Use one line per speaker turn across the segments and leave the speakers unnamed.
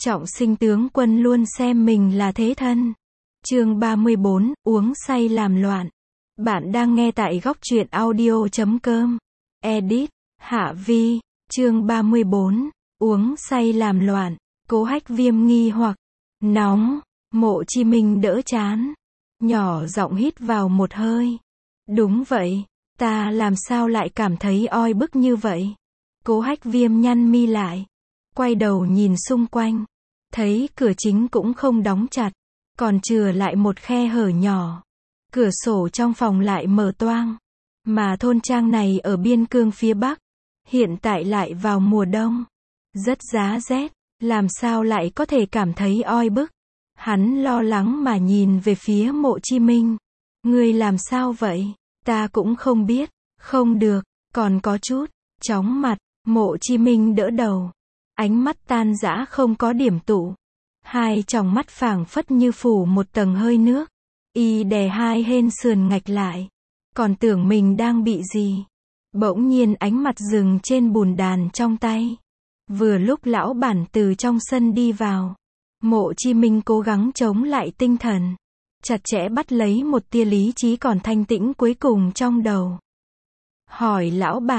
Trọng Sinh tướng quân luôn xem mình là thế thân. Chương 34, uống say làm loạn. Bạn đang nghe tại góc truyện audio.com. Edit, Hạ Vi, chương 34, uống say làm loạn. Cố Hách Viêm nghi hoặc, nóng, Mộ Chi Minh đỡ chán. Nhỏ giọng hít vào một hơi. Đúng vậy, ta làm sao lại cảm thấy oi bức như vậy? Cố Hách Viêm nhăn mi lại. Quay đầu nhìn xung quanh. Thấy cửa chính cũng không đóng chặt. Còn chừa lại một khe hở nhỏ. Cửa sổ trong phòng lại mở toang. Mà thôn trang này ở biên cương phía Bắc. Hiện tại lại vào mùa đông. Rất giá rét. Làm sao lại có thể cảm thấy oi bức? Hắn lo lắng mà nhìn về phía Mộ Chi Minh. Ngươi làm sao vậy? Ta cũng không biết. Không được, còn có chút chóng mặt. Mộ Chi Minh đỡ đầu. Ánh mắt tan rã không có điểm tụ. Hai tròng mắt phảng phất như phủ một tầng hơi nước. Y đè hai hên sườn ngạch lại. Còn tưởng mình đang bị gì. Bỗng nhiên ánh mặt dừng trên bùn đàn trong tay. Vừa lúc lão bản từ trong sân đi vào. Mộ Chi Minh cố gắng chống lại tinh thần. Chặt chẽ bắt lấy một tia lý trí còn thanh tĩnh cuối cùng trong đầu. Hỏi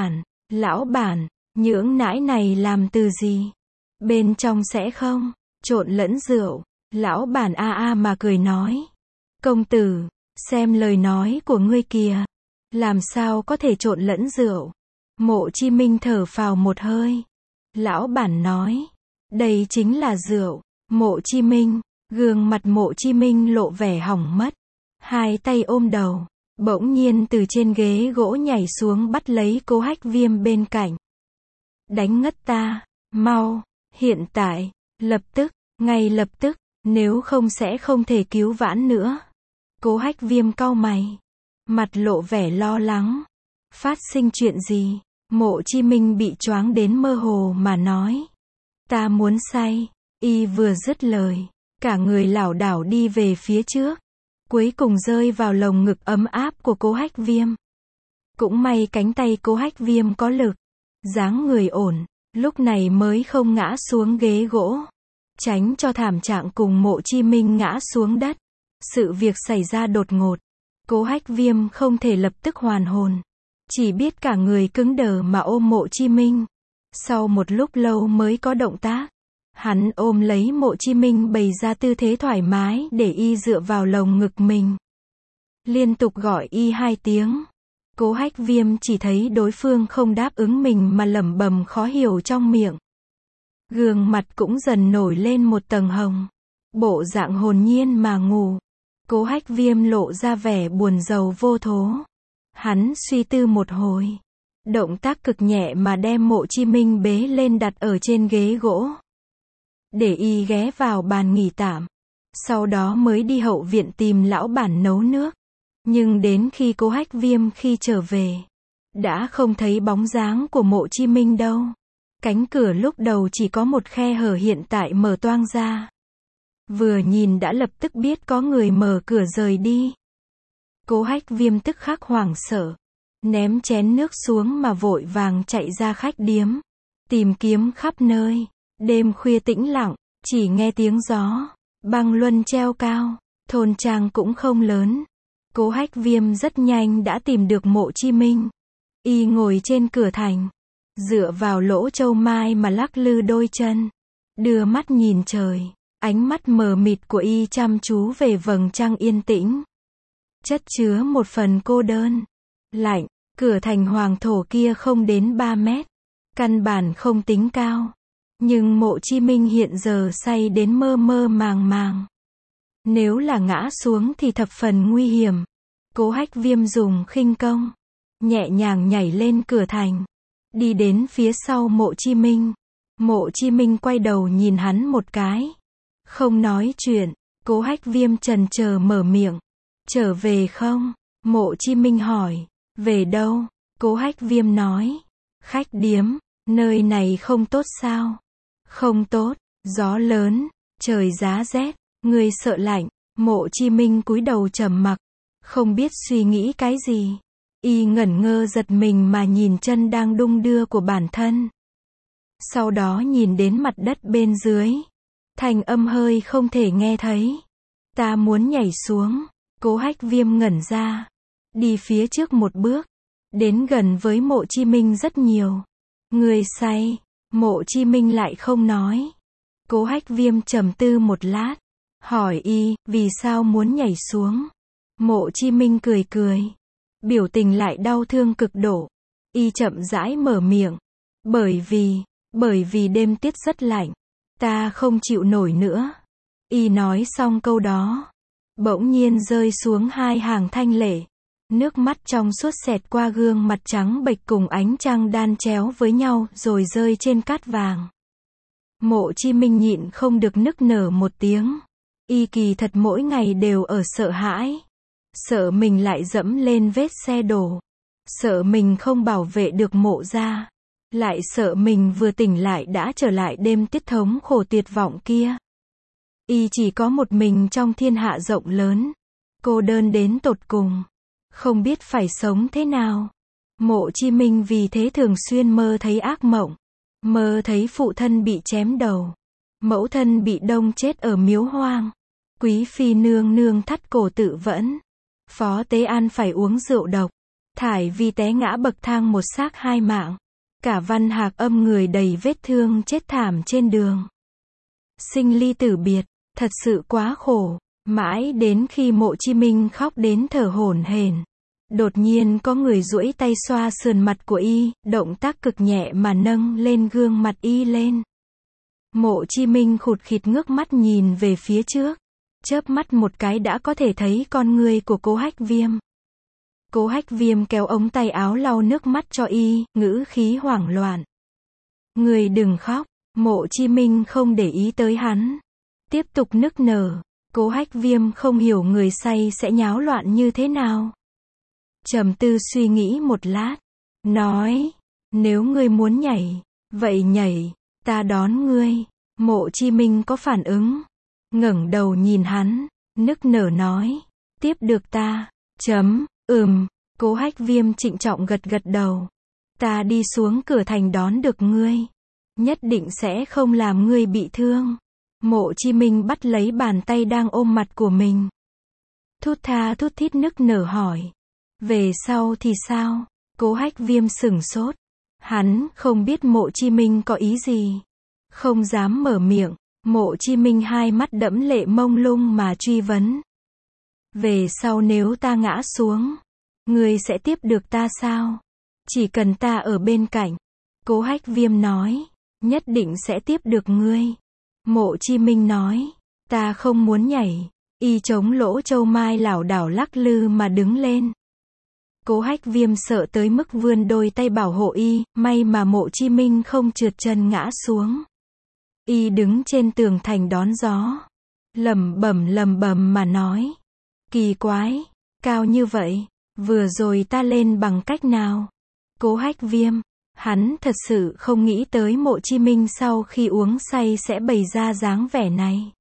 lão bản, nhưỡng nãi này làm từ gì? Bên trong sẽ không trộn lẫn rượu. Lão bản a mà cười nói. Công tử, xem lời nói của ngươi kìa. Làm sao có thể trộn lẫn rượu? Mộ Chi Minh thở phào một hơi. Lão bản nói. Đây chính là rượu. Mộ Chi Minh, gương mặt Mộ Chi Minh lộ vẻ hỏng mất. Hai tay ôm đầu. Bỗng nhiên từ trên ghế gỗ nhảy xuống bắt lấy Cố Hách Viêm bên cạnh. Đánh ngất ta, mau, hiện tại, lập tức, ngay lập tức, nếu không sẽ không thể cứu vãn nữa. Cố Hách Viêm cau mày, mặt lộ vẻ lo lắng. Phát sinh chuyện gì? Mộ Chi Minh bị choáng đến mơ hồ mà nói. Ta muốn say. Y vừa dứt lời, cả người lảo đảo đi về phía trước. Cuối cùng rơi vào lồng ngực ấm áp của Cố Hách Viêm. Cũng may cánh tay Cố Hách Viêm có lực. Dáng người ổn, lúc này mới không ngã xuống ghế gỗ. Tránh cho thảm trạng cùng Mộ Chi Minh ngã xuống đất. Sự việc xảy ra đột ngột. Cố Hách Viêm không thể lập tức hoàn hồn. Chỉ biết cả người cứng đờ mà ôm Mộ Chi Minh. Sau một lúc lâu mới có động tác. Hắn ôm lấy Mộ Chi Minh bày ra tư thế thoải mái để y dựa vào lồng ngực mình. Liên tục gọi y 2 tiếng. Cố Hách Viêm chỉ thấy đối phương không đáp ứng mình mà lẩm bẩm khó hiểu trong miệng. Gương mặt cũng dần nổi lên một tầng hồng. Bộ dạng hồn nhiên mà ngủ. Cố Hách Viêm lộ ra vẻ buồn rầu vô thố. Hắn suy tư một hồi. Động tác cực nhẹ mà đem Mộ Chi Minh bế lên đặt ở trên ghế gỗ. Để y ghé vào bàn nghỉ tạm. Sau đó mới đi hậu viện tìm lão bản nấu nước. Nhưng đến khi Cố Hách Viêm khi trở về, đã không thấy bóng dáng của Mộ Chi Minh đâu. Cánh cửa lúc đầu chỉ có một khe hở hiện tại mở toang ra. Vừa nhìn đã lập tức biết có người mở cửa rời đi. Cố Hách Viêm tức khắc hoảng sợ. Ném chén nước xuống mà vội vàng chạy ra khách điếm. Tìm kiếm khắp nơi. Đêm khuya tĩnh lặng, chỉ nghe tiếng gió. Băng luân treo cao. Thôn trang cũng không lớn. Cố Hách Viêm rất nhanh đã tìm được Mộ Chi Minh. Y ngồi trên cửa thành. Dựa vào lỗ châu mai mà lắc lư đôi chân. Đưa mắt nhìn trời. Ánh mắt mờ mịt của y chăm chú về vầng trăng yên tĩnh. Chất chứa một phần cô đơn. Lạnh, cửa thành hoàng thổ kia không đến 3 mét. Căn bản không tính cao. Nhưng Mộ Chi Minh hiện giờ say đến mơ mơ màng màng. Nếu là ngã xuống thì thập phần nguy hiểm. Cố Hách Viêm dùng khinh công. Nhẹ nhàng nhảy lên cửa thành. Đi đến phía sau Mộ Chi Minh. Mộ Chi Minh quay đầu nhìn hắn một cái. Không nói chuyện. Cố Hách Viêm chần chờ mở miệng. Trở về không? Mộ Chi Minh hỏi. Về đâu? Cố Hách Viêm nói. Khách điếm. Nơi này không tốt sao? Không tốt. Gió lớn. Trời giá rét. Ngươi sợ lạnh. Mộ Chi Minh cúi đầu trầm mặc. Không biết suy nghĩ cái gì. Y ngẩn ngơ giật mình mà nhìn chân đang đung đưa của bản thân. Sau đó nhìn đến mặt đất bên dưới. Thanh âm hơi không thể nghe thấy. Ta muốn nhảy xuống. Cố Hách Viêm ngẩn ra. Đi phía trước một bước. Đến gần với Mộ Chi Minh rất nhiều. Người say. Mộ Chi Minh lại không nói. Cố Hách Viêm trầm tư một lát. Hỏi y, vì sao muốn nhảy xuống? Mộ Chi Minh cười cười. Biểu tình lại đau thương cực độ. Y chậm rãi mở miệng. Bởi vì đêm tiết rất lạnh. Ta không chịu nổi nữa. Y nói xong câu đó. Bỗng nhiên rơi xuống hai hàng thanh lệ. Nước mắt trong suốt xẹt qua gương mặt trắng bệch cùng ánh trăng đan chéo với nhau rồi rơi trên cát vàng. Mộ Chi Minh nhịn không được nức nở một tiếng. Y kỳ thật mỗi ngày đều ở sợ hãi. Sợ mình lại dẫm lên vết xe đổ. Sợ mình không bảo vệ được Mộ gia. Lại sợ mình vừa tỉnh lại đã trở lại đêm tiết thống khổ tuyệt vọng kia. Y chỉ có một mình trong thiên hạ rộng lớn. Cô đơn đến tột cùng. Không biết phải sống thế nào. Mộ Chi Minh vì thế thường xuyên mơ thấy ác mộng. Mơ thấy phụ thân bị chém đầu. Mẫu thân bị đông chết ở miếu hoang. Quý phi nương nương thắt cổ tự vẫn. Phó Tế An phải uống rượu độc. Thải Vi té ngã bậc thang một xác hai mạng. Cả Văn Hạc Âm người đầy vết thương chết thảm trên đường. Sinh ly tử biệt, thật sự quá khổ. Mãi đến khi Mộ Chi Minh khóc đến thở hổn hển. Đột nhiên có người duỗi tay xoa sườn mặt của y, động tác cực nhẹ mà nâng lên gương mặt y lên. Mộ Chi Minh khụt khịt ngước mắt nhìn về phía trước. Chớp mắt một cái đã có thể thấy con người của Cố Hách Viêm. Cố Hách Viêm kéo ống tay áo lau nước mắt cho y, ngữ khí hoảng loạn. Người đừng khóc. Mộ Chi Minh không để ý tới hắn. Tiếp tục nức nở. Cố Hách Viêm không hiểu người say sẽ nháo loạn như thế nào. Trầm tư suy nghĩ một lát. Nói. Nếu ngươi muốn nhảy. Vậy nhảy. Ta đón ngươi. Mộ Chi Minh có phản ứng. Ngẩng đầu nhìn hắn. Nức nở nói. Tiếp được ta. Cố Hách Viêm trịnh trọng gật gật đầu. Ta đi xuống cửa thành đón được ngươi. Nhất định sẽ không làm ngươi bị thương. Mộ Chi Minh bắt lấy bàn tay đang ôm mặt của mình. Thút tha thút thít nức nở hỏi. Về sau thì sao? Cố Hách Viêm sửng sốt. Hắn không biết Mộ Chi Minh có ý gì. Không dám mở miệng. Mộ Chi Minh hai mắt đẫm lệ mông lung mà truy vấn. Về sau nếu ta ngã xuống, ngươi sẽ tiếp được ta sao? Chỉ cần ta ở bên cạnh. Cố Hách Viêm nói. Nhất định sẽ tiếp được ngươi. Mộ Chi Minh nói. Ta không muốn nhảy. Y chống lỗ châu mai lảo đảo lắc lư mà đứng lên. Cố Hách Viêm sợ tới mức vươn đôi tay bảo hộ y, may mà Mộ Chi Minh không trượt chân ngã xuống. Y đứng trên tường thành đón gió. Lẩm bẩm mà nói. Kỳ quái, cao như vậy, vừa rồi ta lên bằng cách nào? Cố Hách Viêm, hắn thật sự không nghĩ tới Mộ Chi Minh sau khi uống say sẽ bày ra dáng vẻ này.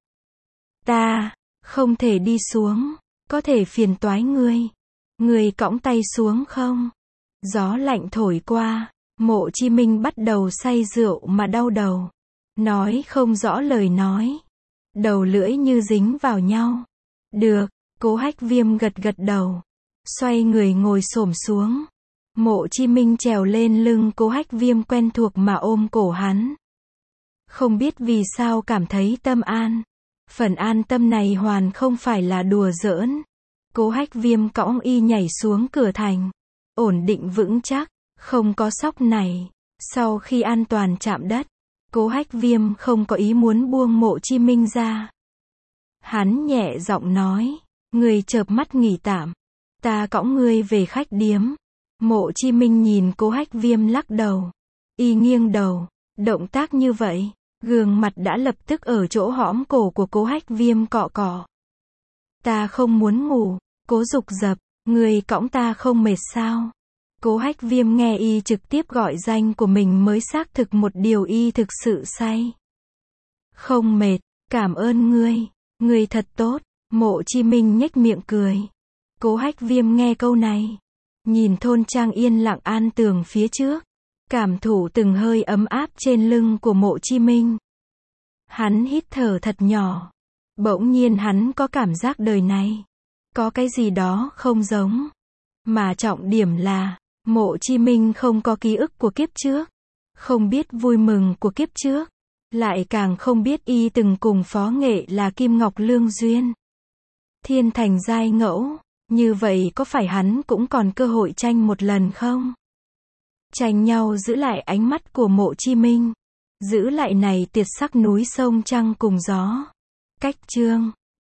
Ta, không thể đi xuống, có thể phiền toái ngươi. Ngươi cõng tay xuống không? Gió lạnh thổi qua, Mộ Chi Minh bắt đầu say rượu mà đau đầu. Nói không rõ lời nói. Đầu lưỡi như dính vào nhau. Được, Cố Hách Viêm gật gật đầu. Xoay người ngồi xổm xuống. Mộ Chi Minh trèo lên lưng Cố Hách Viêm quen thuộc mà ôm cổ hắn. Không biết vì sao cảm thấy tâm an. Phần an tâm này hoàn không phải là đùa giỡn. Cố Hách Viêm cõng y nhảy xuống cửa thành. Ổn định vững chắc, không có sóc này. Sau khi an toàn chạm đất, Cố Hách Viêm không có ý muốn buông Mộ Chi Minh ra. Hắn nhẹ giọng nói. Ngươi chợp mắt nghỉ tạm. Ta cõng ngươi về khách điếm. Mộ Chi Minh nhìn Cố Hách Viêm lắc đầu. Y nghiêng đầu. Động tác như vậy, gương mặt đã lập tức ở chỗ hõm cổ của Cố Hách Viêm cọ cọ. Ta không muốn ngủ. Cố Dục Dập, ngươi cõng ta không mệt sao? Cố Hách Viêm nghe y trực tiếp gọi danh của mình mới xác thực một điều, y thực sự say. Không mệt, cảm ơn ngươi. Ngươi thật tốt. Mộ Chi Minh nhếch miệng cười. Cố Hách Viêm nghe câu này, nhìn thôn trang yên lặng an tường phía trước, cảm thụ từng hơi ấm áp trên lưng của Mộ Chi Minh. Hắn hít thở thật nhỏ. Bỗng nhiên hắn có cảm giác đời này có cái gì đó không giống. Mà trọng điểm là, Mộ Chí Minh không có ký ức của kiếp trước, không biết vui mừng của kiếp trước, lại càng không biết y từng cùng phó nghệ là Kim Ngọc Lương duyên. Thiên thành giai ngẫu, như vậy có phải hắn cũng còn cơ hội tranh một lần không? Tranh nhau giữ lại ánh mắt của Mộ Chí Minh, giữ lại này tuyệt sắc núi sông trăng cùng gió. Cách chương